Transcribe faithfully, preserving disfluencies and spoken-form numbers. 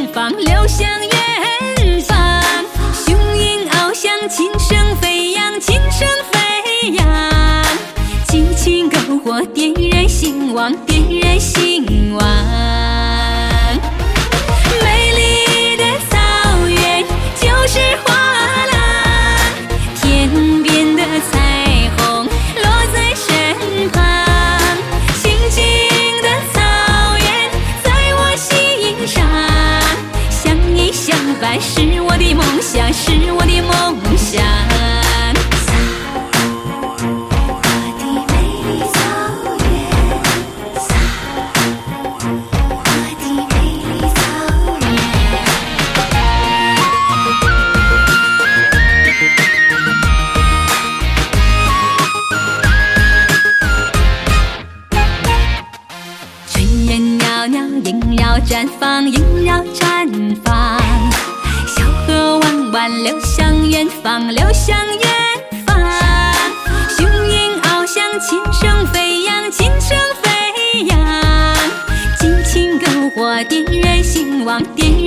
方，流向远方。雄鹰翱翔，琴声飞扬，琴声飞扬。激情篝火，点燃兴旺，点燃兴旺。美丽的草原就是画廊，天边的彩虹落在身旁。清静的草原在我心上，相依相伴是我的梦想，是我的梦想。萦绕绽放，萦绕绽放，小河弯弯流向远方，流向远方。雄鹰翱翔，琴声飞扬，琴声飞扬。激情篝火，点燃兴旺，点